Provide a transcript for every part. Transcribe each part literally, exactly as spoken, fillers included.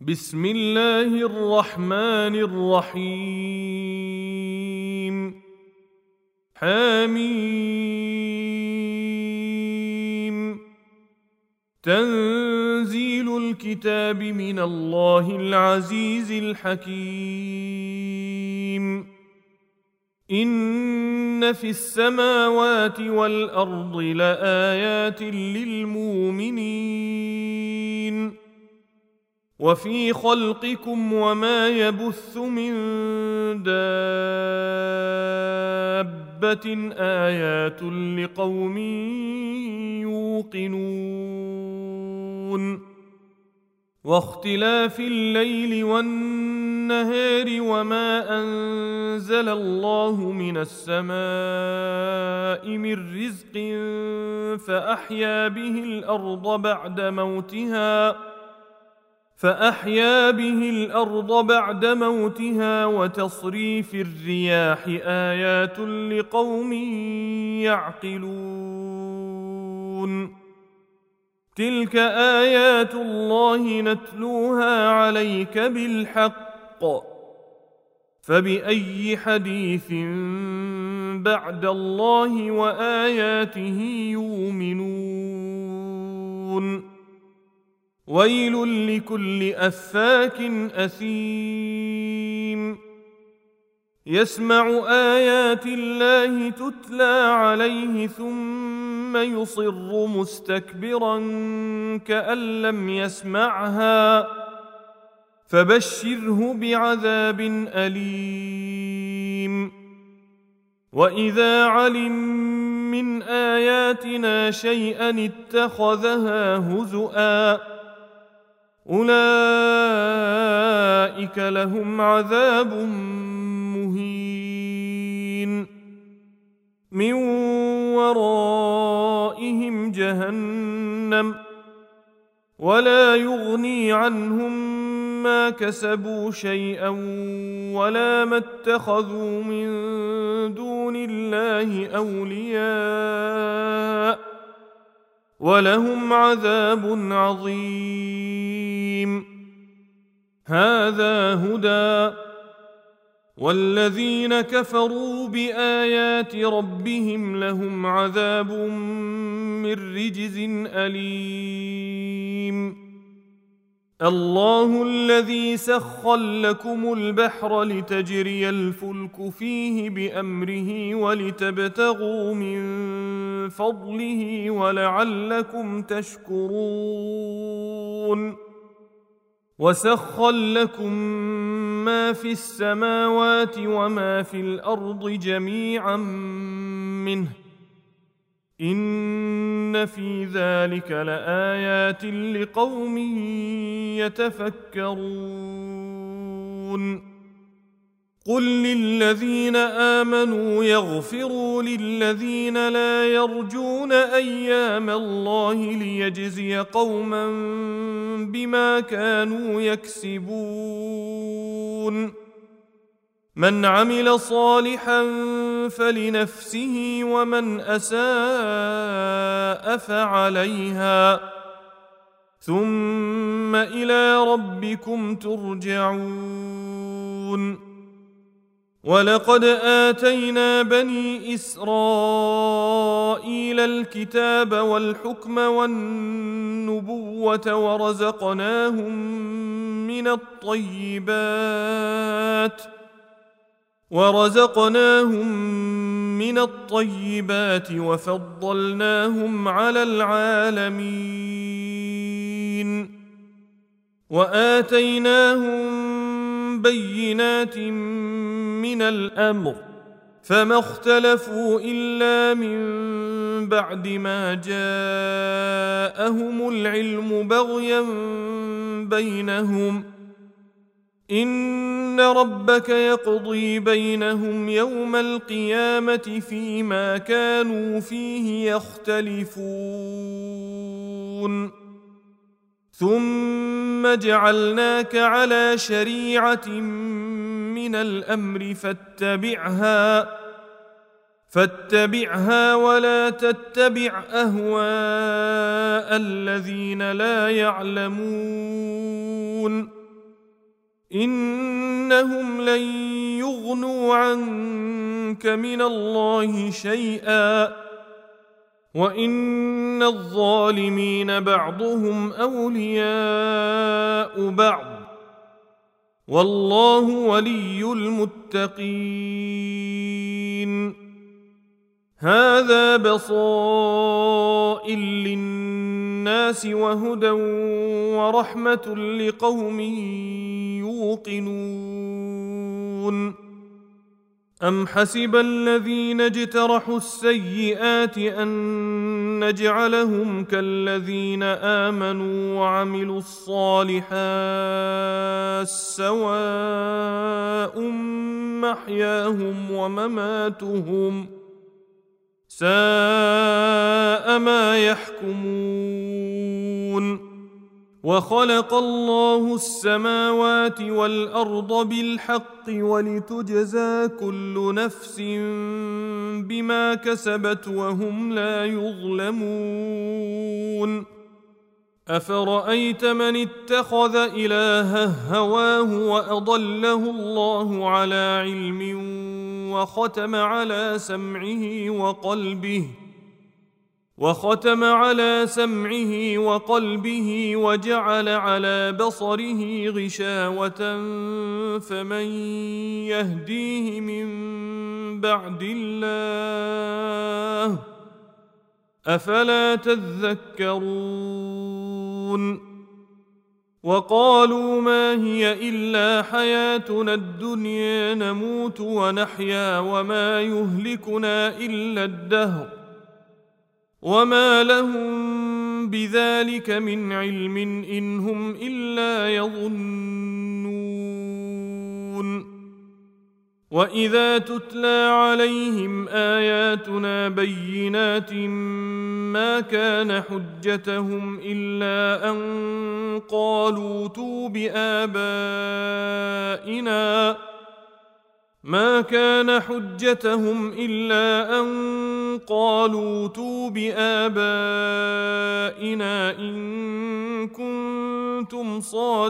بسم الله الرحمن الرحيم. حميم. تنزيل الكتاب من الله العزيز الحكيم. إن في السماوات والأرض لآيات للمؤمنين وفي خلقكم وما يبث من دابة آيات لقوم يوقنون. واختلاف الليل والنهار وما أنزل الله من السماء من رزق فأحيا به الأرض بعد موتها فأحيا به الأرض بعد موتها وتصريف الرياح آيات لقوم يعقلون. تلك آيات الله نتلوها عليك بالحق فبأي حديث بعد الله وآياته يؤمنون. ويل لكل أفاك أثيم يسمع آيات الله تتلى عليه ثم يصر مستكبرا كأن لم يسمعها فبشره بعذاب أليم. وإذا علم من آياتنا شيئا اتخذها هزؤا أولئك لهم عذاب مهين من ورائهم جهنم ولا يغني عنهم ما كسبوا شيئا ولا ما اتخذوا من دون الله أولياء ولهم عذاب عظيم. هذا هدى والذين كفروا بآيات ربهم لهم عذاب من رجز أليم. الله الذي سخر لكم البحر لتجري الفلك فيه بأمره ولتبتغوا من فضله ولعلكم تشكرون. وسخر لكم ما في السماوات وما في الأرض جميعا منه إن في ذلك لآيات لقوم يتفكرون. قل للذين آمنوا يغفروا للذين لا يرجون أيام الله ليجزي قوما بما كانوا يكسبون. من عمل صالحا فلنفسه ومن أساء فعليها ثم إلى ربكم ترجعون. ولقد آتينا بني إسرائيل الكتاب والحكم والنبوة ورزقناهم من الطيبات ورزقناهم من الطيبات وفضلناهم على العالمين وآتيناهم بينات من الأمر فما اختلفوا إلا من بعد ما جاءهم العلم بغيا بينهم إن ربك يقضي بينهم يوم القيامة فيما كانوا فيه يختلفون. ثم جعلناك على شريعة من الأمر فاتبعها فاتبعها ولا تتبع أهواء الذين لا يعلمون إنهم لن يغنوا عنك من الله شيئا وإن الظالمين بعضهم أولياء بعض والله ولي المتقين. هذا بصائر للناس وهدى ورحمة لقوم يوقنون. أم حسب الذين اجترحوا السيئات أن نجعلهم كالذين آمنوا وعملوا الصالحات سواء محياهم ومماتهم ساء ما يحكمون. وخلق الله السماوات والأرض بالحق ولتجزى كل نفس بما كسبت وهم لا يظلمون. أفرأيت من اتخذ إلهه هواه وأضله الله على علم وختم على سمعه وقلبه وختم على سمعه وقلبه وجعل على بصره غشاوة فمن يهديه من بعد الله أفلا تذكرون. وقالوا ما هي إلا حياتنا الدنيا نموت ونحيا وما يهلكنا إلا الدهر وما لهم بذلك من علم إن هم إلا يظنون. وإذا تتلى عليهم آياتنا بينات ما كان حجتهم إلا أن قالوا ائتوا بآبائنا ما كان حجتهم إلا أن قالوا ائتوا بآبائنا إن كنتم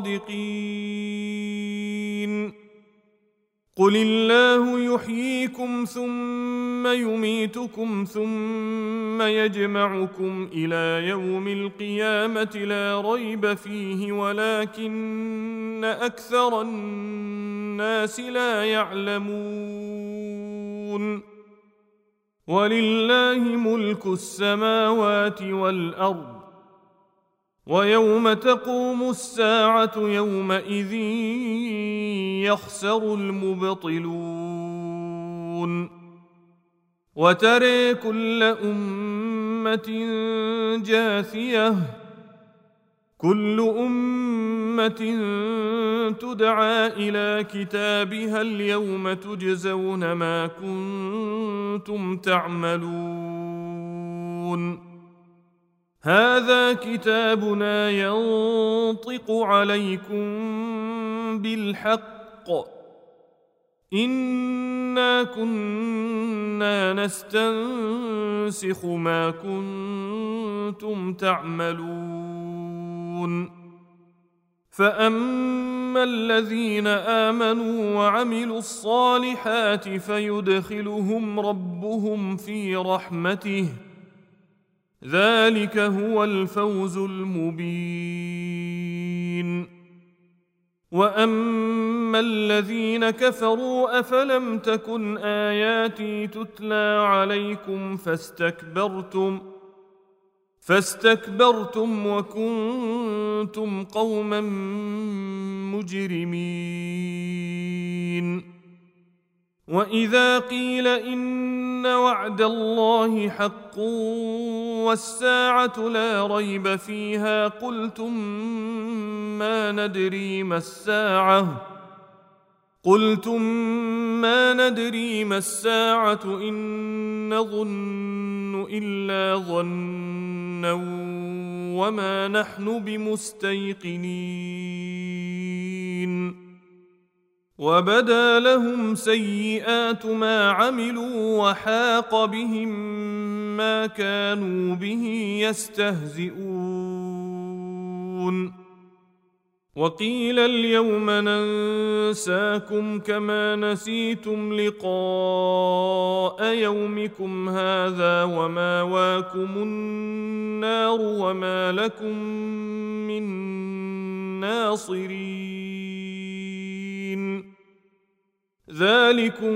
صادقين. قل الله يحييكم ثم يميتكم ثم يجمعكم إلى يوم القيامة لا ريب فيه ولكن أكثر الناس لا يعلمون. ولله ملك السماوات والأرض ويوم تقوم الساعة يومئذ يخسر المبطلون. وترى كل أمة جاثية كل أمة تدعى إلى كتابها اليوم تجزون ما كنتم تعملون. هذا كتابنا ينطق عليكم بالحق إنا كنا نستنسخ ما كنتم تعملون. فأما الذين آمنوا وعملوا الصالحات فيدخلهم ربهم في رحمته ذلك هو الفوز المبين. وأما الذين كفروا أفلم تكن آياتي تتلى عليكم فاستكبرتم فاستكبرتم وكنتم قوما مجرمين. وإذا قيل إن وعد الله حق والساعة لا ريب فيها قلتم ما ندري ما الساعة قلتم ما ندري ما الساعة إن نظن إلا ظنا وما نحن بمستيقنين. وبدا لهم سيئات ما عملوا وحاق بهم ما كانوا به يستهزئون. وقيل اليوم ننساكم كما نسيتم لقاء يومكم هذا وماواكم النار وما لكم من ناصرين ذلكم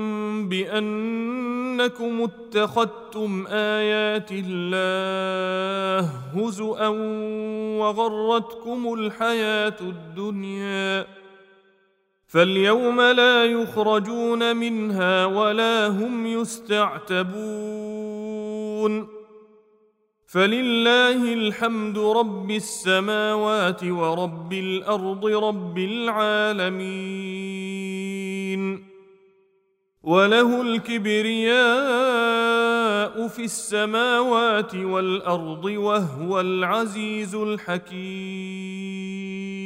بأنكم اتخذتم آيات الله هزؤا وغرتكم الحياة الدنيا فاليوم لا يخرجون منها ولا هم يستعتبون فلله الحمد رب السماوات ورب الأرض رب العالمين وله الكبرياء في السماوات والأرض وهو العزيز الحكيم.